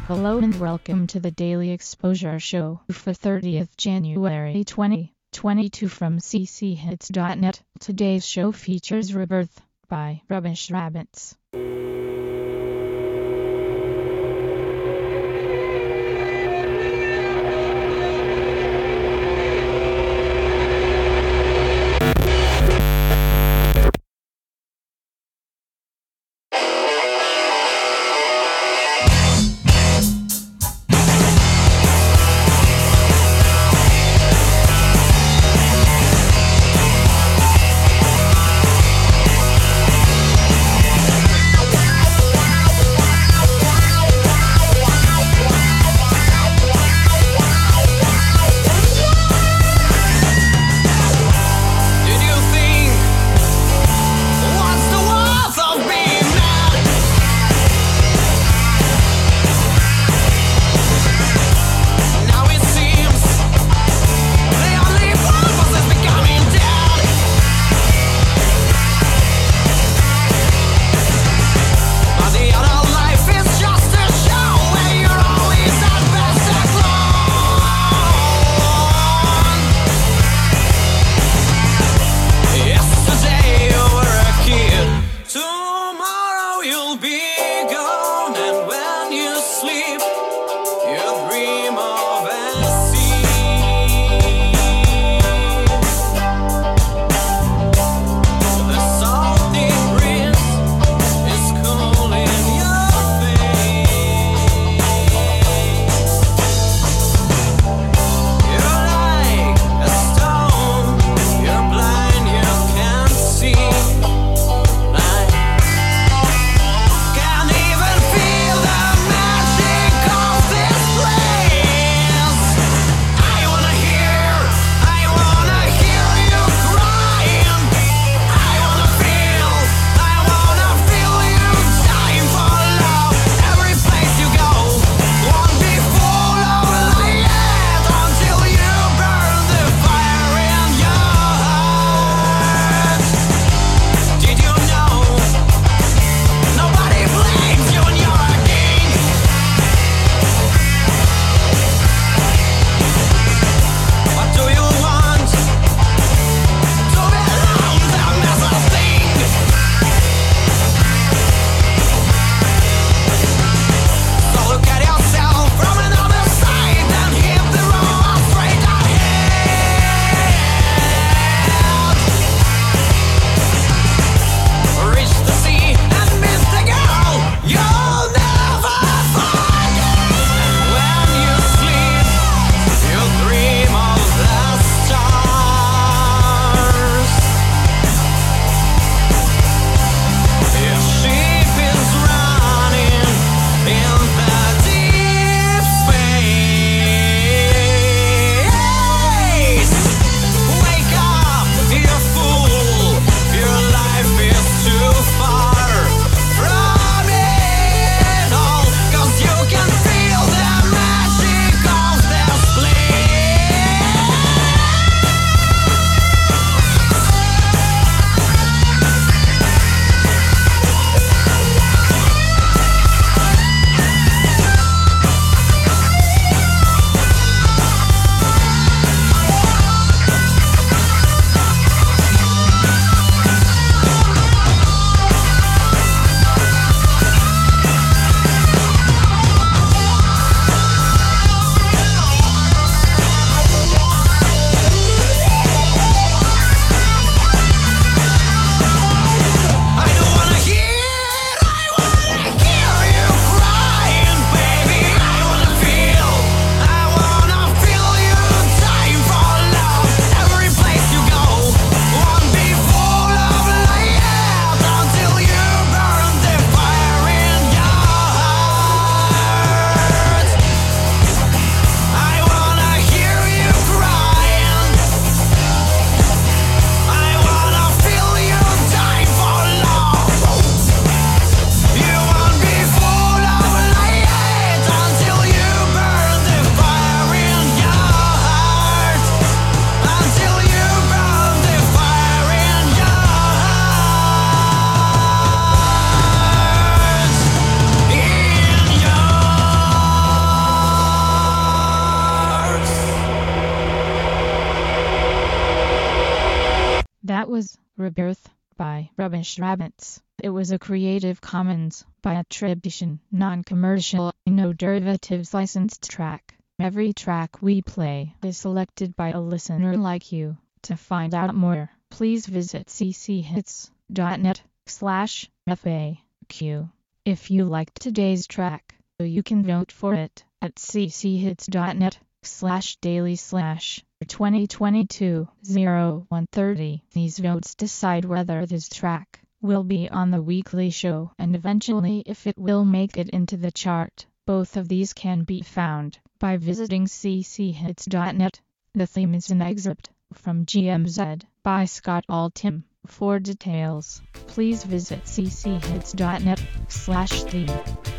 Hello and welcome to the Daily Exposure Show for 30th January 2022 from cchits.net. Today's show features Rebirth by Rubbish Rabbits. That was Rebirth by Rubbish Rabbits. It was a Creative Commons by attribution, non-commercial, no derivatives licensed track. Every track we play is selected by a listener like you. To find out more, please visit cchits.net/FAQ. If you liked today's track, you can vote for it at cchits.net/daily/2022-0130. These votes decide whether this track will be on the weekly show and eventually if it will make it into the chart. Both of these can be found by visiting cchits.net. The theme is an excerpt from GMZ by Scott Altham. For details, please visit cchits.net/theme.